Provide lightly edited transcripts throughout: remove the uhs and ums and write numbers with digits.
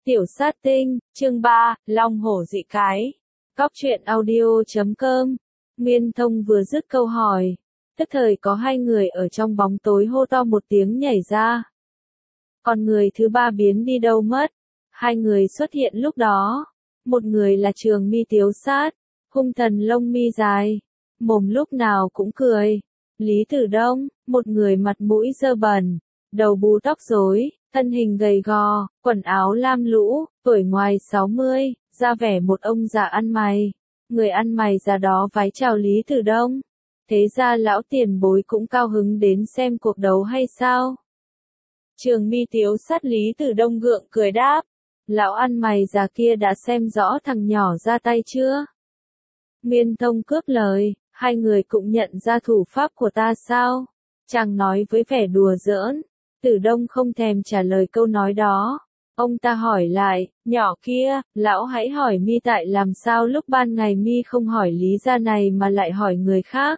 Tiểu sát tinh, chương 3, Long hổ dị cái. Cóc truyện audio.com. Nguyên Thông vừa dứt câu hỏi, tức thời có hai người ở trong bóng tối hô to một tiếng nhảy ra. Còn người thứ ba biến đi đâu mất? Hai người xuất hiện lúc đó. Một người là Trường Mi Tiếu Sát, hung thần lông mi dài, mồm lúc nào cũng cười. Lý Tử Đông, một người mặt mũi dơ bẩn, đầu bù tóc rối, thân hình gầy gò, quần áo lam lũ, tuổi ngoài 60, ra vẻ một ông già ăn mày. Người ăn mày già đó vái chào Lý Tử Đông. Thế ra lão tiền bối cũng cao hứng đến xem cuộc đấu hay sao? Trường Mi Tiếu Sát Lý Tử Đông gượng cười đáp. Lão ăn mày già kia đã xem rõ thằng nhỏ ra tay chưa? Nguyên Thông cướp lời, hai người cũng nhận ra thủ pháp của ta sao? Chàng nói với vẻ đùa giỡn. Tử Đông không thèm trả lời câu nói đó. Ông ta hỏi lại, nhỏ kia, lão hãy hỏi mi tại làm sao lúc ban ngày mi không hỏi lý gia này mà lại hỏi người khác.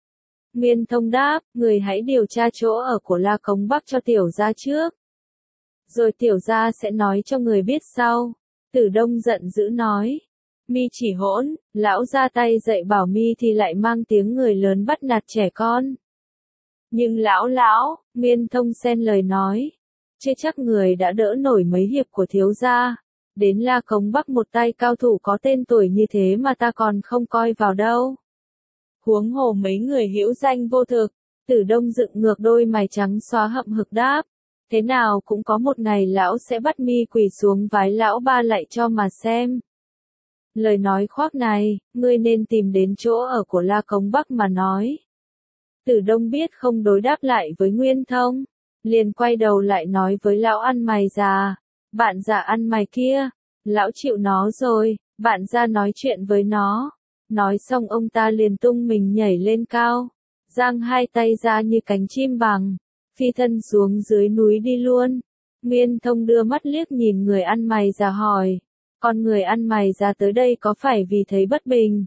Nguyên Thông đáp, người hãy điều tra chỗ ở của La Cống Bắc cho tiểu gia trước. Rồi tiểu gia sẽ nói cho người biết sau. Tử Đông giận dữ nói. Mi chỉ hỗn, lão ra tay dạy bảo mi thì lại mang tiếng người lớn bắt nạt trẻ con. Nhưng lão, Nguyên Thông xen lời nói. Chưa chắc người đã đỡ nổi mấy hiệp của thiếu gia. Đến La Cống Bắc một tay cao thủ có tên tuổi như thế mà ta còn không coi vào đâu. Huống hồ mấy người hữu danh vô thực. Tử Đông dựng ngược đôi mày trắng xóa hậm hực đáp. Thế nào cũng có một ngày lão sẽ bắt mi quỳ xuống vái lão ba lại cho mà xem. Lời nói khoác này, ngươi nên tìm đến chỗ ở của La Cống Bắc mà nói. Tử Đông biết không đối đáp lại với Nguyên Thông, liền quay đầu lại nói với lão ăn mày già, bạn già ăn mày kia, lão chịu nó rồi, bạn ra nói chuyện với nó. Nói xong ông ta liền tung mình nhảy lên cao, giang hai tay ra như cánh chim bằng, phi thân xuống dưới núi đi luôn. Nguyên Thông đưa mắt liếc nhìn người ăn mày già hỏi, còn người ăn mày già tới đây có phải vì thấy bất bình?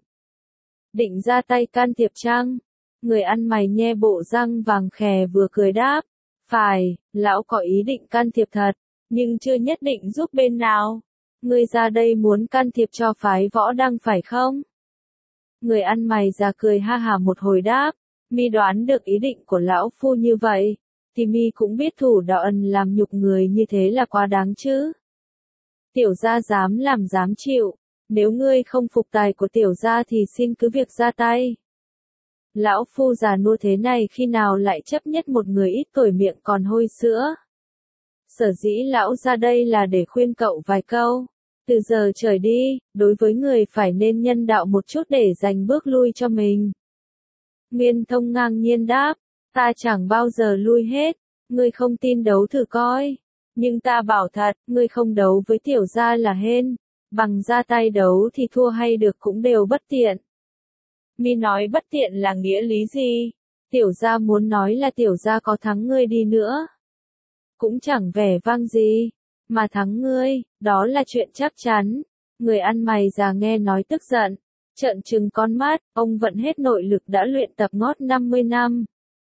Định ra tay can thiệp chăng? Người ăn mày nhe bộ răng vàng khè vừa cười đáp. Phải, lão có ý định can thiệp thật, nhưng chưa nhất định giúp bên nào. Ngươi ra đây muốn can thiệp cho phái Võ Đăng phải không? Người ăn mày già cười ha hả một hồi đáp. Mi đoán được ý định của lão phu như vậy, thì mi cũng biết thủ đạo ân làm nhục người như thế là quá đáng chứ. Tiểu gia dám làm dám chịu, nếu ngươi không phục tài của tiểu gia thì xin cứ việc ra tay. Lão phu già nua thế này khi nào lại chấp nhất một người ít tuổi miệng còn hôi sữa. Sở dĩ lão ra đây là để khuyên cậu vài câu. Từ giờ trở đi, đối với người phải nên nhân đạo một chút để dành bước lui cho mình. Nguyên Thông ngang nhiên đáp, ta chẳng bao giờ lui hết, ngươi không tin đấu thử coi. Nhưng ta bảo thật, ngươi không đấu với tiểu gia là hên, bằng ra tay đấu thì thua hay được cũng đều bất tiện. Mi nói bất tiện là nghĩa lý gì? Tiểu gia muốn nói là tiểu gia có thắng ngươi đi nữa, cũng chẳng vẻ vang gì, mà thắng ngươi, đó là chuyện chắc chắn. Người ăn mày già nghe nói tức giận, trợn trừng con mắt, ông vận hết nội lực đã luyện tập ngót 50 năm.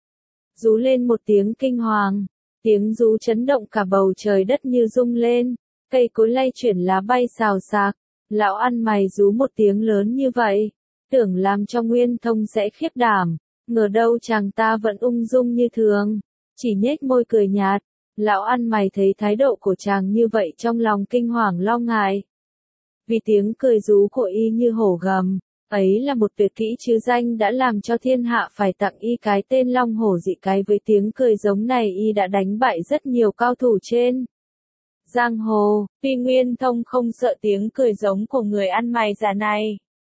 Rú lên một tiếng kinh hoàng, tiếng rú chấn động cả bầu trời đất như rung lên, cây cối lay chuyển lá bay xào xạc. Lão ăn mày rú một tiếng lớn như vậy, tưởng làm cho Nguyên Thông sẽ khiếp đảm, ngờ đâu chàng ta vẫn ung dung như thường, chỉ nhếch môi cười nhạt. Lão ăn mày thấy thái độ của chàng như vậy trong lòng kinh hoàng lo ngại. Vì tiếng cười rú của y như hổ gầm, ấy là một tuyệt kỹ chứ danh đã làm cho thiên hạ phải tặng y cái tên Long hổ dị cái. Với tiếng cười giống này y đã đánh bại rất nhiều cao thủ trên giang hồ. Tuy Nguyên Thông không sợ tiếng cười giống của người ăn mày già này.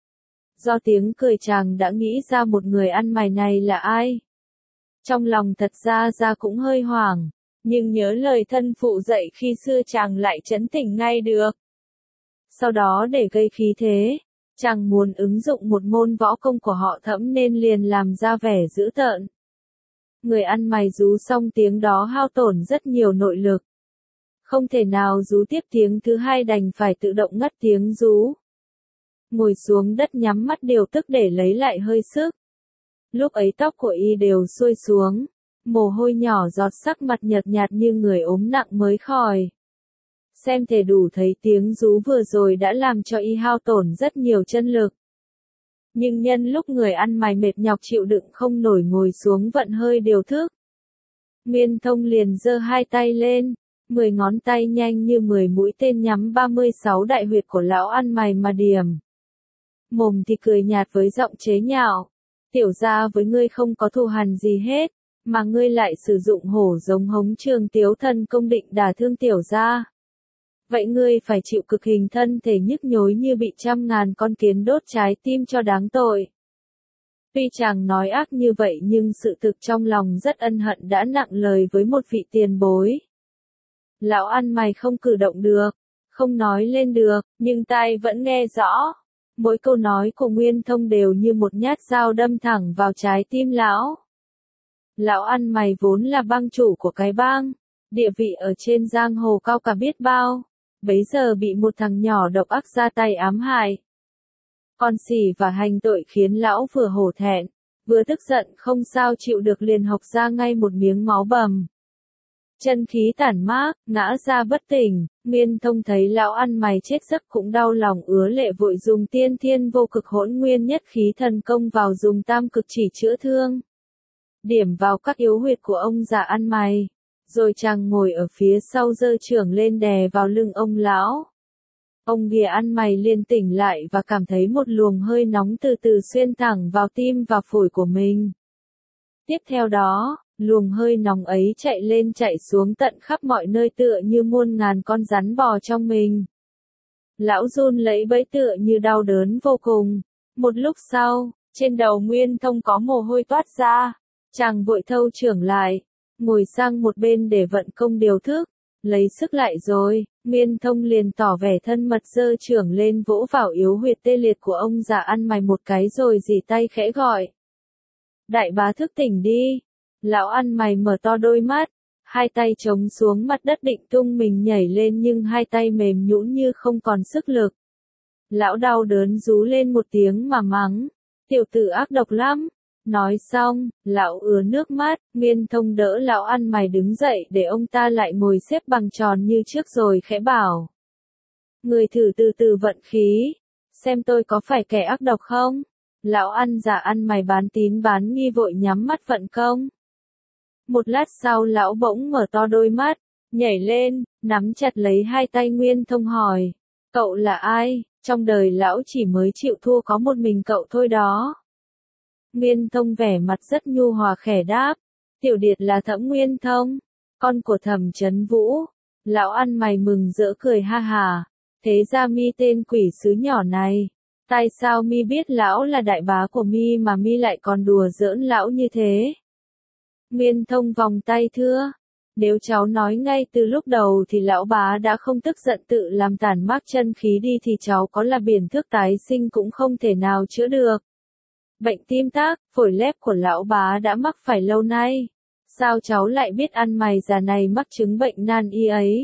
Do tiếng cười chàng đã nghĩ ra một người ăn mày này là ai. Trong lòng thật ra cũng hơi hoảng, nhưng nhớ lời thân phụ dạy khi xưa chàng lại trấn tĩnh ngay được. Sau đó để gây khí thế, chàng muốn ứng dụng một môn võ công của họ Thẫm nên liền làm ra vẻ dữ tợn. Người ăn mày rú xong tiếng đó hao tổn rất nhiều nội lực. Không thể nào rú tiếp tiếng thứ hai đành phải tự động ngắt tiếng rú. Ngồi xuống đất nhắm mắt điều tức để lấy lại hơi sức. Lúc ấy tóc của y đều xuôi xuống, mồ hôi nhỏ giọt, sắc mặt nhợt nhạt như người ốm nặng mới khỏi. xem thể đủ thấy tiếng rú vừa rồi đã làm cho y hao tổn rất nhiều chân lực. Nhưng nhân lúc người ăn mày mệt nhọc chịu đựng không nổi ngồi xuống vận hơi điều thức. Nguyên Thông liền giơ hai tay lên, 10 ngón tay nhanh như 10 mũi tên nhắm 36 đại huyệt của lão ăn mày mà điểm. Mồm thì cười nhạt với giọng chế nhạo. Tiểu gia với ngươi không có thù hằn gì hết, mà ngươi lại sử dụng hổ giống hống Trường Tiếu thần công định đả thương tiểu gia. Vậy ngươi phải chịu cực hình thân thể nhức nhối như bị trăm ngàn con kiến đốt trái tim cho đáng tội. Tuy chàng nói ác như vậy nhưng sự thực trong lòng rất ân hận đã nặng lời với một vị tiền bối. Lão ăn mày không cử động được, không nói lên được, nhưng tai vẫn nghe rõ. Mỗi câu nói của Nguyên Thông đều như một nhát dao đâm thẳng vào trái tim lão. Lão ăn mày vốn là bang chủ của cái bang, địa vị ở trên giang hồ cao cả biết bao, bấy giờ bị một thằng nhỏ độc ác ra tay ám hại. Con xỉ và hành tội khiến lão vừa hổ thẹn, vừa tức giận không sao chịu được liền hộc ra ngay một miếng máu bầm. Chân khí tản mát, ngã ra bất tỉnh, Nguyên Thông thấy lão ăn mày chết giấc cũng đau lòng ứa lệ vội dùng tiên thiên vô cực hỗn nguyên nhất khí thần công vào dùng tam cực chỉ chữa thương. Điểm vào các yếu huyệt của ông già ăn mày, rồi chàng ngồi ở phía sau giơ chưởng lên đè vào lưng ông lão. Ông ghìa ăn mày liền tỉnh lại và cảm thấy một luồng hơi nóng từ từ xuyên thẳng vào tim và phổi của mình. Tiếp theo đó, luồng hơi nóng ấy chạy lên chạy xuống tận khắp mọi nơi tựa như muôn ngàn con rắn bò trong mình. Lão run lấy bẫy tựa như đau đớn vô cùng. Một lúc sau, trên đầu Nguyên Thông có mồ hôi toát ra, chàng vội thâu chưởng lại, ngồi sang một bên để vận công điều thức, lấy sức lại rồi, Nguyên Thông liền tỏ vẻ thân mật giơ chưởng lên vỗ vào yếu huyệt tê liệt của ông già ăn mày một cái rồi rỉ tay khẽ gọi. Đại bá thức tỉnh đi. Lão ăn mày mở to đôi mắt, hai tay chống xuống mặt đất định tung mình nhảy lên nhưng hai tay mềm nhũn như không còn sức lực. Lão đau đớn rú lên một tiếng mà mắng, tiểu tử ác độc lắm. Nói xong, lão ứa nước mắt, Nguyên Thông đỡ lão ăn mày đứng dậy để ông ta lại ngồi xếp bằng tròn như trước rồi khẽ bảo. Người thử từ từ vận khí, xem tôi có phải kẻ ác độc không? Lão ăn già ăn mày bán tín bán nghi vội nhắm mắt vận công. Một lát sau lão bỗng mở to đôi mắt, nhảy lên, nắm chặt lấy hai tay Nguyên Thông hỏi. Cậu là ai? Trong đời lão chỉ mới chịu thua có một mình cậu thôi đó. Nguyên Thông vẻ mặt rất nhu hòa khẽ đáp. Tiểu điệt là Thẩm Nguyên Thông, con của Thẩm Chấn Vũ. Lão ăn mày mừng rỡ cười ha hà. Thế ra mi tên quỷ sứ nhỏ này. Tại sao mi biết lão là đại bá của mi mà mi lại còn đùa giỡn lão như thế? Nguyên Thông vòng tay thưa. Nếu cháu nói ngay từ lúc đầu thì lão bá đã không tức giận tự làm tản mát chân khí đi thì cháu có là biển thước tái sinh cũng không thể nào chữa được. Bệnh tim tắc, phổi lép của lão bá đã mắc phải lâu nay. Sao cháu lại biết ăn mày già này mắc chứng bệnh nan y ấy?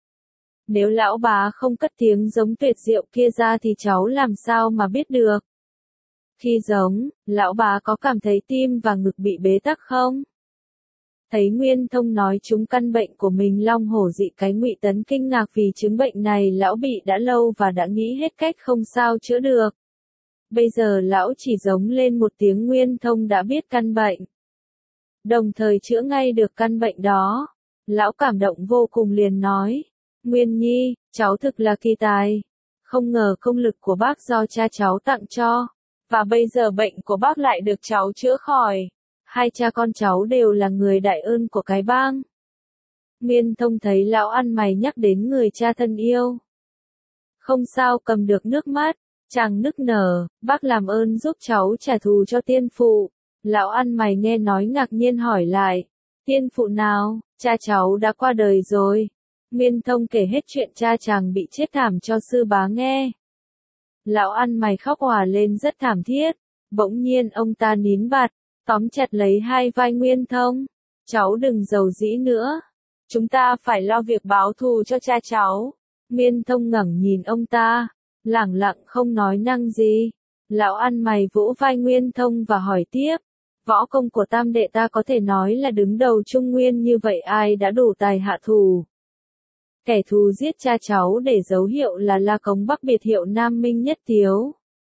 Nếu lão bá không cất tiếng giống tuyệt diệu kia ra thì cháu làm sao mà biết được? Khi giống, lão bá có cảm thấy tim và ngực bị bế tắc không? Thấy Nguyên Thông nói trúng căn bệnh của mình long hổ dị cái Ngụy Tấn kinh ngạc vì chứng bệnh này lão bị đã lâu và đã nghĩ hết cách không sao chữa được. Bây giờ lão chỉ giống lên một tiếng Nguyên Thông đã biết căn bệnh. Đồng thời chữa ngay được căn bệnh đó. Lão cảm động vô cùng liền nói. Nguyên Nhi, cháu thực là kỳ tài. Không ngờ công lực của bác do cha cháu tặng cho. Và bây giờ bệnh của bác lại được cháu chữa khỏi. Hai cha con cháu đều là người đại ơn của cái bang. Nguyên Thông thấy lão ăn mày nhắc đến người cha thân yêu. Không sao cầm được nước mắt, chàng nức nở, bác làm ơn giúp cháu trả thù cho tiên phụ. Lão ăn mày nghe nói ngạc nhiên hỏi lại, tiên phụ nào, cha cháu đã qua đời rồi. Nguyên Thông kể hết chuyện cha chàng bị chết thảm cho sư bá nghe. Lão ăn mày khóc òa lên rất thảm thiết, bỗng nhiên ông ta nín bặt, tóm chặt lấy hai vai Nguyên Thông. Cháu đừng giàu dĩ nữa. Chúng ta phải lo việc báo thù cho cha cháu. Nguyên Thông ngẩng nhìn ông ta, lẳng lặng không nói năng gì. Lão ăn mày vỗ vai Nguyên Thông và hỏi tiếp. Võ công của tam đệ ta có thể nói là đứng đầu Trung Nguyên như vậy ai đã đủ tài hạ thù. Kẻ thù giết cha cháu để dấu hiệu là La Cống Bắc biệt hiệu Nam Minh Nhất Tiếu.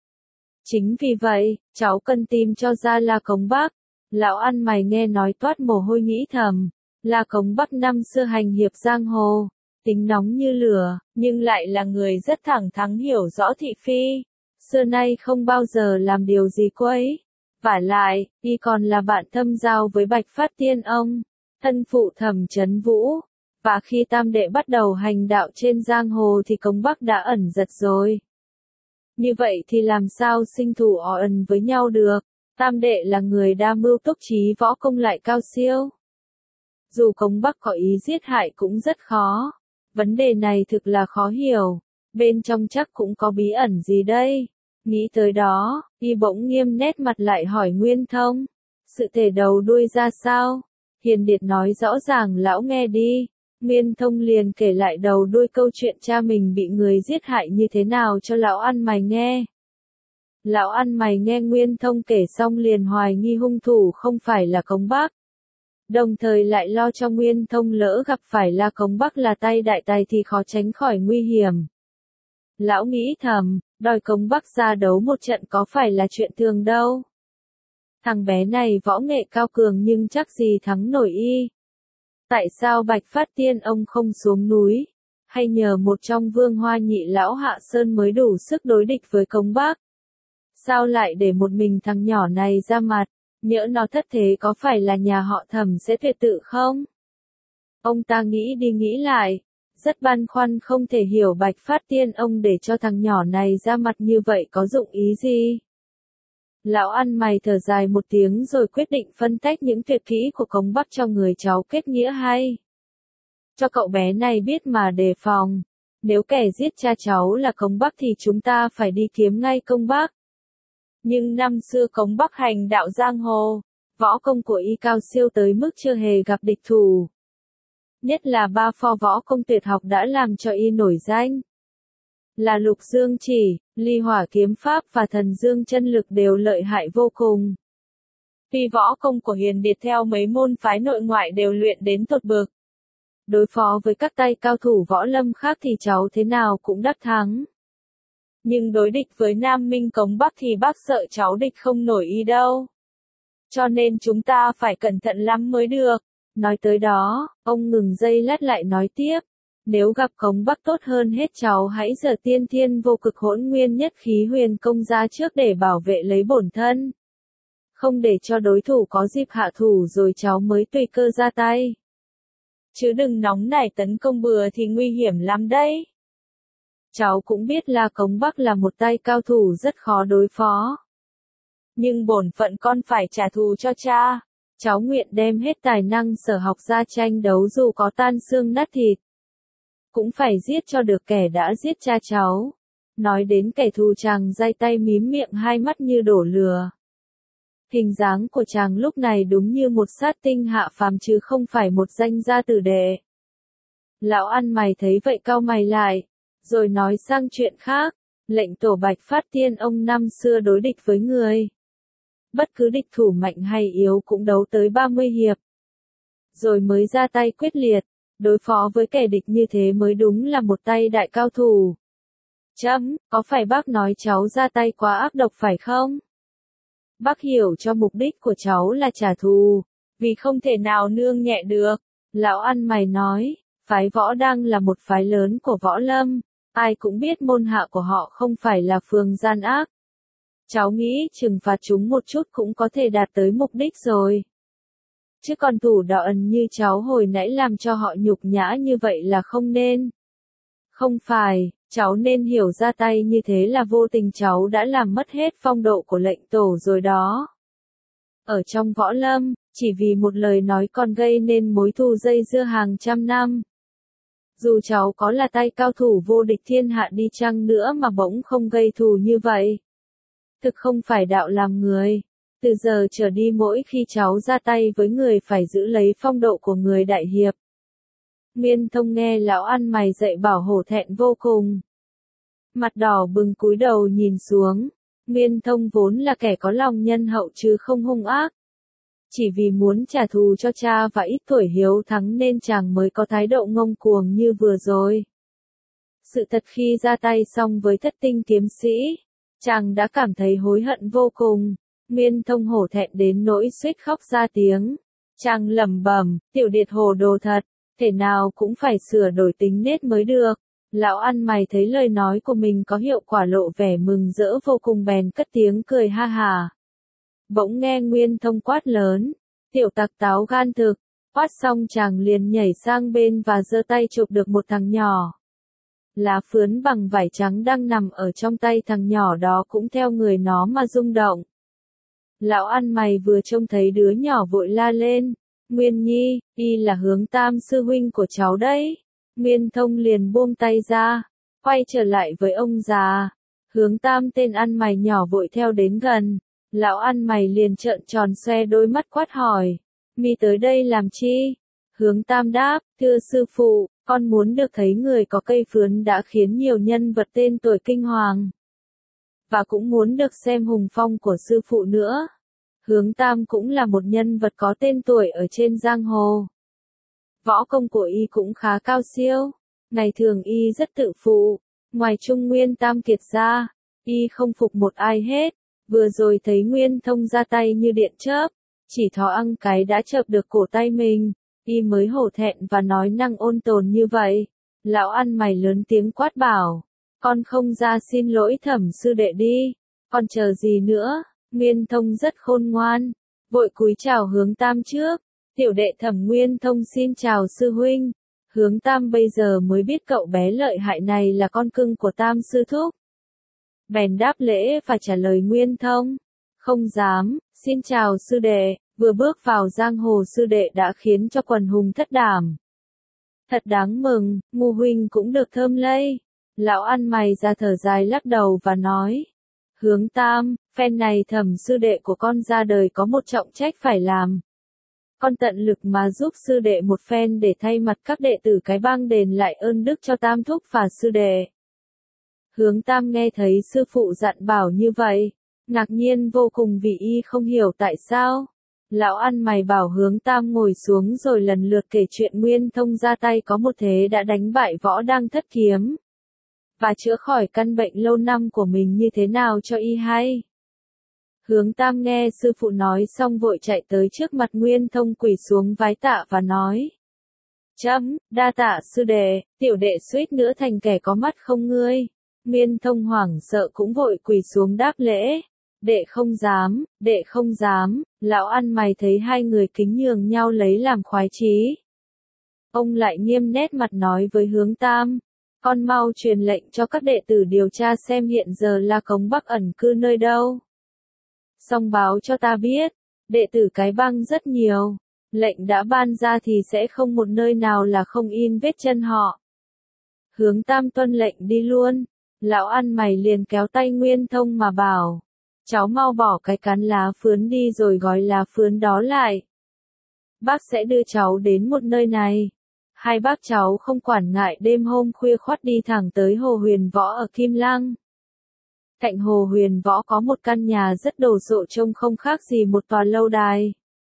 Chính vì vậy, cháu cần tìm cho ra La Cống Bắc. Lão ăn mày nghe nói toát mồ hôi nghĩ thầm. La Cống Bắc năm xưa hành hiệp giang hồ, tính nóng như lửa, nhưng lại là người rất thẳng thắn hiểu rõ thị phi. Xưa nay không bao giờ làm điều gì quấy. Vả lại, y còn là bạn thâm giao với Bạch Phát Tiên ông, thân phụ Thẩm Chấn Vũ. Và khi tam đệ bắt đầu hành đạo trên giang hồ thì Cống Bắc đã ẩn giật rồi. Như vậy thì làm sao sinh thủ ẩn với nhau được? Tam đệ là người đa mưu túc trí võ công lại cao siêu. Dù Cống Bắc có ý giết hại cũng rất khó. Vấn đề này thực là khó hiểu. Bên trong chắc cũng có bí ẩn gì đây? Nghĩ tới đó, y bỗng nghiêm nét mặt lại hỏi Nguyên Thông. Sự thể đầu đuôi ra sao? Hiền Điệt nói rõ ràng lão nghe đi. Nguyên Thông liền kể lại đầu đuôi câu chuyện cha mình bị người giết hại như thế nào cho lão ăn mày nghe. Lão ăn mày nghe Nguyên Thông kể xong liền hoài nghi hung thủ không phải là Cống Bắc. Đồng thời lại lo cho Nguyên Thông lỡ gặp phải La Cống Bắc là tay đại tài thì khó tránh khỏi nguy hiểm. Lão nghĩ thầm, đòi Cống Bắc ra đấu một trận có phải là chuyện thường đâu. Thằng bé này võ nghệ cao cường nhưng chắc gì thắng nổi y. Tại sao Bạch Phát Tiên ông không xuống núi, hay nhờ một trong Vương Hoa Nhị lão hạ sơn mới đủ sức đối địch với Cống Bắc? Sao lại để một mình thằng nhỏ này ra mặt, nhỡ nó thất thế có phải là nhà họ Thẩm sẽ tuyệt tự không? Ông ta nghĩ đi nghĩ lại, rất băn khoăn không thể hiểu Bạch Phát Tiên ông để cho thằng nhỏ này ra mặt như vậy có dụng ý gì. Lão ăn mày thở dài một tiếng rồi quyết định phân tách những tuyệt kỹ của Cống Bắc cho người cháu kết nghĩa hay. Cho cậu bé này biết mà đề phòng. Nếu kẻ giết cha cháu là Cống Bắc thì chúng ta phải đi kiếm ngay Cống Bắc. Nhưng năm xưa Cống Bắc hành đạo giang hồ, võ công của y cao siêu tới mức chưa hề gặp địch thủ. Nhất là ba pho võ công tuyệt học đã làm cho y nổi danh. Là Lục Dương Chỉ, Ly Hỏa Kiếm Pháp và Thần Dương Chân Lực đều lợi hại vô cùng. Tuy võ công của Hiền Điệt theo mấy môn phái nội ngoại đều luyện đến tột bực. Đối phó với các tay cao thủ võ lâm khác thì cháu thế nào cũng đắc thắng. Nhưng đối địch với Nam Minh Cống Bắc thì bác sợ cháu địch không nổi y đâu. Cho nên chúng ta phải cẩn thận lắm mới được. Nói tới đó, ông ngừng giây lát lại nói tiếp. Nếu gặp Cống Bắc tốt hơn hết cháu hãy giở tiên thiên vô cực hỗn nguyên nhất khí huyền công ra trước để bảo vệ lấy bổn thân. Không để cho đối thủ có dịp hạ thủ rồi cháu mới tùy cơ ra tay. Chứ đừng nóng nảy tấn công bừa thì nguy hiểm lắm đấy. Cháu cũng biết là Cống Bắc là một tay cao thủ rất khó đối phó. Nhưng bổn phận con phải trả thù cho cha. Cháu nguyện đem hết tài năng sở học ra tranh đấu dù có tan xương nát thịt. Cũng phải giết cho được kẻ đã giết cha cháu. Nói đến kẻ thù chàng day tay mím miệng hai mắt như đổ lửa. Hình dáng của chàng lúc này đúng như một sát tinh hạ phàm chứ không phải một danh gia tử đệ. Lão ăn mày thấy vậy cau mày lại, rồi nói sang chuyện khác. Lệnh tổ Bạch Phát Tiên ông năm xưa đối địch với người. Bất cứ địch thủ mạnh hay yếu cũng đấu tới 30 hiệp. Rồi mới ra tay quyết liệt. Đối phó với kẻ địch như thế mới đúng là một tay đại cao thủ. Chấm, có phải bác nói cháu ra tay quá ác độc phải không? Bác hiểu cho mục đích của cháu là trả thù, vì không thể nào nương nhẹ được. Lão ăn mày nói, phái võ đang là một phái lớn của võ lâm, ai cũng biết môn hạ của họ không phải là phường gian ác. Cháu nghĩ trừng phạt chúng một chút cũng có thể đạt tới mục đích rồi. Chứ còn thủ đoạn như cháu hồi nãy làm cho họ nhục nhã như vậy là không nên. Không phải, cháu nên hiểu ra tay như thế là vô tình cháu đã làm mất hết phong độ của lệnh tổ rồi đó. Ở trong võ lâm, chỉ vì một lời nói còn gây nên mối thù dây dưa hàng trăm năm. Dù cháu có là tay cao thủ vô địch thiên hạ đi chăng nữa mà bỗng không gây thù như vậy. Thực không phải đạo làm người. Từ giờ trở đi mỗi khi cháu ra tay với người phải giữ lấy phong độ của người đại hiệp. Nguyên Thông nghe lão ăn mày dạy bảo hổ thẹn vô cùng. Mặt đỏ bừng cúi đầu nhìn xuống. Nguyên Thông vốn là kẻ có lòng nhân hậu chứ không hung ác. chỉ vì muốn trả thù cho cha và ít tuổi hiếu thắng nên chàng mới có thái độ ngông cuồng như vừa rồi. Sự thật khi ra tay xong với Thất Tinh kiếm sĩ, chàng đã cảm thấy hối hận vô cùng. Nguyên Thông hổ thẹn đến nỗi suýt khóc ra tiếng. Chàng lẩm bẩm, Tiểu Điệt hồ đồ thật, thể nào cũng phải sửa đổi tính nết mới được. Lão ăn mày thấy lời nói của mình có hiệu quả lộ vẻ mừng rỡ vô cùng bèn cất tiếng cười ha hà. Bỗng nghe Nguyên Thông quát lớn, tiểu tặc táo gan thực, quát xong chàng liền nhảy sang bên và giơ tay chụp được một thằng nhỏ. Lá phướn bằng vải trắng đang nằm ở trong tay thằng nhỏ đó cũng theo người nó mà rung động. Lão ăn mày vừa trông thấy đứa nhỏ vội la lên, Nguyên Nhi, y là Hướng Tam sư huynh của cháu đấy. Nguyên Thông liền buông tay ra, quay trở lại với ông già. Hướng Tam tên ăn mày nhỏ vội theo đến gần. Lão ăn mày liền trợn tròn xoe đôi mắt quát hỏi, mi tới đây làm chi? Hướng Tam đáp, thưa sư phụ, con muốn được thấy người có cây phướn đã khiến nhiều nhân vật tên tuổi kinh hoàng. Và cũng muốn được xem hùng phong của sư phụ nữa. Hướng Tam cũng là một nhân vật có tên tuổi ở trên giang hồ. Võ công của y cũng khá cao siêu. Ngày thường y rất tự phụ. Ngoài Trung Nguyên Tam Kiệt ra, y không phục một ai hết. Vừa rồi thấy Nguyên Thông ra tay như điện chớp, chỉ thoáng cái đã chộp được cổ tay mình, y mới hổ thẹn và nói năng ôn tồn như vậy. Lão ăn mày lớn tiếng quát bảo, con không ra xin lỗi Thẩm sư đệ đi, con chờ gì nữa? Nguyên Thông rất khôn ngoan, vội cúi chào Hướng Tam trước, tiểu đệ Thẩm Nguyên Thông xin chào sư huynh. Hướng Tam bây giờ mới biết cậu bé lợi hại này là con cưng của Tam sư thúc. Bèn đáp lễ và trả lời Nguyên Thông, không dám, xin chào sư đệ. Vừa bước vào giang hồ sư đệ đã khiến cho quần hùng thất đảm. Thật đáng mừng, Ngô huynh cũng được thơm lây. Lão ăn mày ra thở dài lắc đầu và nói, Hướng Tam, phen này Thẩm sư đệ của con ra đời có một trọng trách phải làm. Con tận lực mà giúp sư đệ một phen để thay mặt các đệ tử cái bang đền lại ơn đức cho Tam thúc và sư đệ. Hướng Tam nghe thấy sư phụ dặn bảo như vậy, ngạc nhiên vô cùng vì y không hiểu tại sao. Lão ăn mày bảo Hướng Tam ngồi xuống rồi lần lượt kể chuyện Nguyên Thông ra tay có một thế đã đánh bại Võ Đăng Thất Kiếm và chữa khỏi căn bệnh lâu năm của mình như thế nào cho y hay. Hướng Tam nghe sư phụ nói xong vội chạy tới trước mặt Nguyên Thông quỳ xuống vái tạ và nói, đa tạ sư đệ, tiểu đệ suýt nữa thành kẻ có mắt không ngươi. Nguyên Thông hoảng sợ cũng vội quỳ xuống đáp lễ. Đệ không dám, lão ăn mày thấy hai người kính nhường nhau lấy làm khoái chí. Ông lại nghiêm nét mặt nói với Hướng Tam, con mau truyền lệnh cho các đệ tử điều tra xem hiện giờ La Cống Bắc ẩn cư nơi đâu. Xong báo cho ta biết, đệ tử cái bang rất nhiều, lệnh đã ban ra thì sẽ không một nơi nào là không in vết chân họ. Hướng Tam tuân lệnh đi luôn, lão ăn mày liền kéo tay Nguyên Thông mà bảo, cháu mau bỏ cái cán lá phướn đi rồi gói lá phướn đó lại. Bác sẽ đưa cháu đến một nơi này. Hai bác cháu không quản ngại đêm hôm khuya khoắt đi thẳng tới Hồ Huyền Võ ở Kim Lăng. Cạnh Hồ Huyền Võ có một căn nhà rất đồ sộ trông không khác gì một tòa lâu đài.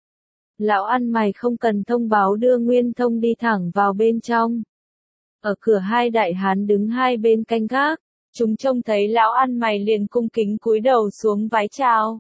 Lão ăn mày không cần thông báo đưa Nguyên Thông đi thẳng vào bên trong. Ở cửa hai đại hán đứng hai bên canh gác. Chúng trông thấy lão ăn mày liền cung kính cúi đầu xuống vái chào.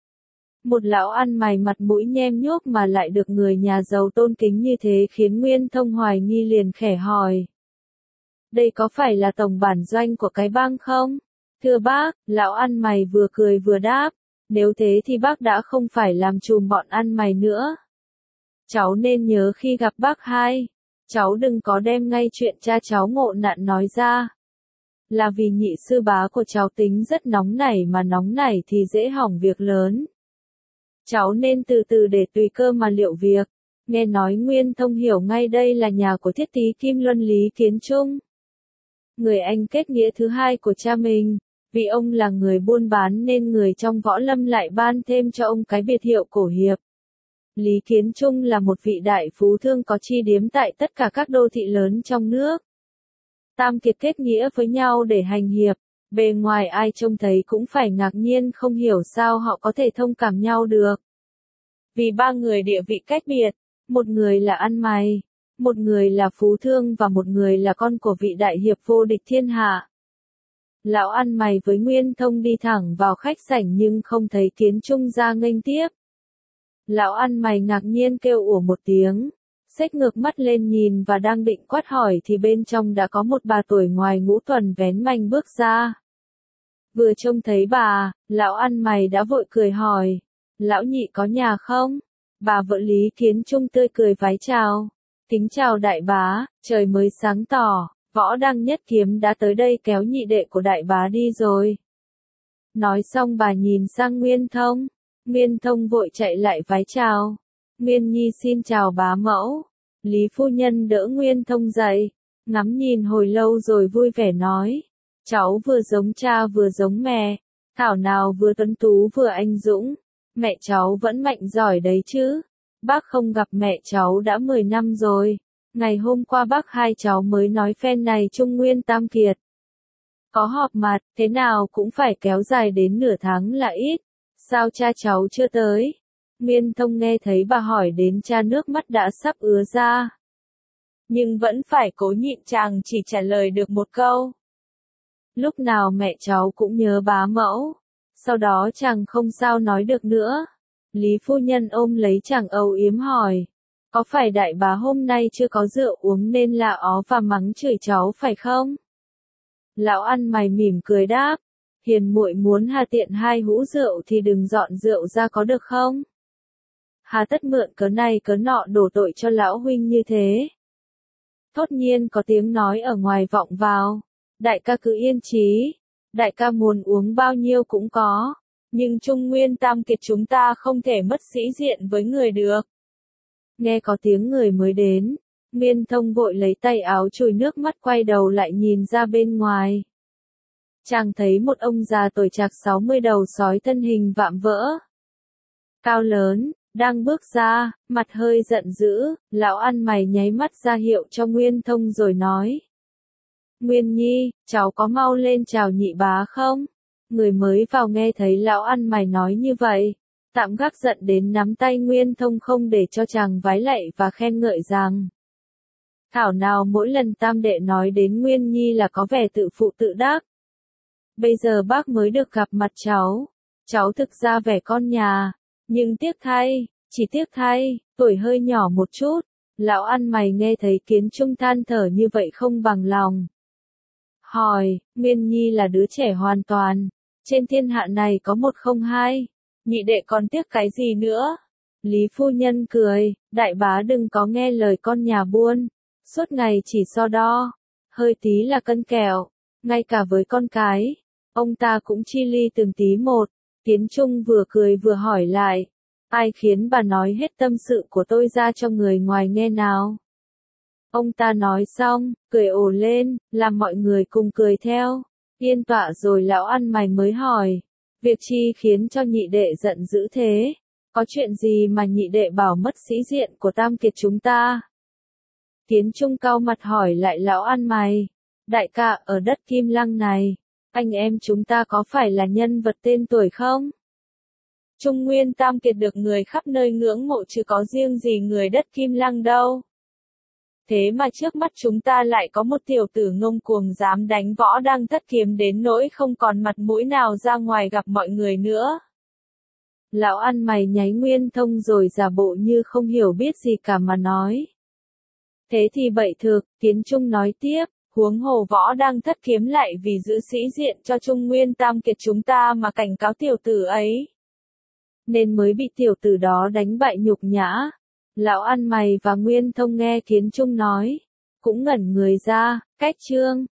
Một lão ăn mày mặt mũi nhem nhuốc mà lại được người nhà giàu tôn kính như thế khiến Nguyên Thông hoài nghi liền khẽ hỏi. Đây có phải là tổng bản doanh của cái bang không? Thưa bác, lão ăn mày vừa cười vừa đáp. Nếu thế thì bác đã không phải làm trùm bọn ăn mày nữa. Cháu nên nhớ khi gặp bác hai, cháu đừng có đem ngay chuyện cha cháu ngộ nạn nói ra. Là vì nhị sư bá của cháu tính rất nóng nảy mà nóng nảy thì dễ hỏng việc lớn. Cháu nên từ từ để tùy cơ mà liệu việc. Nghe nói Nguyên Thông hiểu ngay đây là nhà của Thiết Tý Kim Luân Lý Kiến Trung. Người anh kết nghĩa thứ hai của cha mình, vì ông là người buôn bán nên người trong võ lâm lại ban thêm cho ông cái biệt hiệu cổ hiệp. Lý Kiến Trung là một vị đại phú thương có chi điếm tại tất cả các đô thị lớn trong nước. Tam kiệt kết nghĩa với nhau để hành hiệp, bề ngoài ai trông thấy cũng phải ngạc nhiên không hiểu sao họ có thể thông cảm nhau được. Vì ba người địa vị cách biệt, một người là ăn mày, một người là phú thương và một người là con của vị đại hiệp vô địch thiên hạ. Lão ăn mày với Nguyên Thông đi thẳng vào khách sảnh nhưng không thấy Kiến Trung ra nghênh tiếp. Lão ăn mày ngạc nhiên kêu ủa một tiếng, xếch ngược mắt lên nhìn và đang định quát hỏi thì bên trong đã có một bà tuổi ngoài ngũ tuần vén mành bước ra. Vừa trông thấy bà, lão ăn mày đã vội cười hỏi, lão nhị có nhà không? Bà vợ Lý Kiến Trung tươi cười vái chào, kính chào đại bá, trời mới sáng tỏ, Võ Đăng Nhất Kiếm đã tới đây kéo nhị đệ của đại bá đi rồi. Nói xong bà nhìn sang Nguyên Thông, Nguyên Thông vội chạy lại vái chào, Nguyên Nhi xin chào bá mẫu. Lý phu nhân đỡ Nguyên Thông dậy, ngắm nhìn hồi lâu rồi vui vẻ nói, cháu vừa giống cha vừa giống mẹ, thảo nào vừa tuấn tú vừa anh dũng, mẹ cháu vẫn mạnh giỏi đấy chứ. Bác không gặp mẹ cháu đã 10 năm rồi, ngày hôm qua bác hai cháu mới nói phen này Trung Nguyên Tam Kiệt. Có họp mặt, thế nào cũng phải kéo dài đến nửa tháng là ít, sao cha cháu chưa tới? Nguyên Thông nghe thấy bà hỏi đến cha nước mắt đã sắp ứa ra. Nhưng vẫn phải cố nhịn, chàng chỉ trả lời được một câu. Lúc nào mẹ cháu cũng nhớ bá mẫu. Sau đó chàng không sao nói được nữa. Lý phu nhân ôm lấy chàng âu yếm hỏi. Có phải đại bá hôm nay chưa có rượu uống nên la ó và mắng chửi cháu phải không? Lão ăn mày mỉm cười đáp. Hiền muội muốn hà tiện 2 hũ rượu thì đừng dọn rượu ra có được không? Hà tất mượn cớ này cớ nọ đổ tội cho lão huynh như thế. Thốt nhiên có tiếng nói ở ngoài vọng vào. Đại ca cứ yên trí. Đại ca muốn uống bao nhiêu cũng có. Nhưng Trung Nguyên Tam Kiệt chúng ta không thể mất sĩ diện với người được. Nghe có tiếng người mới đến. Nguyên Thông vội lấy tay áo chùi nước mắt quay đầu lại nhìn ra bên ngoài. Chàng thấy một ông già tuổi trạc 60 đầu sói thân hình vạm vỡ. Cao lớn, đang bước ra, mặt hơi giận dữ, lão ăn mày nháy mắt ra hiệu cho Nguyên Thông rồi nói. Nguyên Nhi, cháu có mau lên chào nhị bá không? Người mới vào nghe thấy lão ăn mày nói như vậy, tạm gác giận đến nắm tay Nguyên Thông không để cho chàng vái lạy và khen ngợi rằng. Thảo nào mỗi lần tam đệ nói đến Nguyên Nhi là có vẻ tự phụ tự đắc. Bây giờ bác mới được gặp mặt cháu thực ra vẻ con nhà, nhưng tiếc thay, chỉ tiếc thay, tuổi hơi nhỏ một chút. Lão ăn mày nghe thấy Kiến Trung than thở như vậy không bằng lòng. Hỏi, Nguyên Nhi là đứa trẻ hoàn toàn, trên thiên hạ này có một không hai, nhị đệ còn tiếc cái gì nữa? Lý phu nhân cười, đại bá đừng có nghe lời con nhà buôn, suốt ngày chỉ so đo, hơi tí là cân kẹo, ngay cả với con cái, ông ta cũng chi ly từng tí một. Kiến Trung vừa cười vừa hỏi lại, ai khiến bà nói hết tâm sự của tôi ra cho người ngoài nghe nào? Ông ta nói xong, cười ồ lên, làm mọi người cùng cười theo. Yên tọa rồi lão ăn mày mới hỏi, việc chi khiến cho nhị đệ giận dữ thế? Có chuyện gì mà nhị đệ bảo mất sĩ diện của Tam Kiệt chúng ta? Kiến Trung cau mặt hỏi lại lão ăn mày, đại ca ở đất Kim Lăng này, anh em chúng ta có phải là nhân vật tên tuổi không? Trung Nguyên Tam Kiệt được người khắp nơi ngưỡng mộ chứ có riêng gì người đất Kim Lăng đâu. Thế mà trước mắt chúng ta lại có một tiểu tử ngông cuồng dám đánh Võ Đăng Thất Kiếm đến nỗi không còn mặt mũi nào ra ngoài gặp mọi người nữa. Lão ăn mày nháy Nguyên Thông rồi giả bộ như không hiểu biết gì cả mà nói. Thế thì bậy thực, Kiến Trung nói tiếp, huống hồ Võ Đăng Thất Kiếm lại vì giữ sĩ diện cho Trung Nguyên Tam Kiệt chúng ta mà cảnh cáo tiểu tử ấy. Nên mới bị tiểu tử đó đánh bại nhục nhã. Lão ăn mày và Nguyên Thông nghe Kiến Trung nói, cũng ngẩn người ra, cách chương.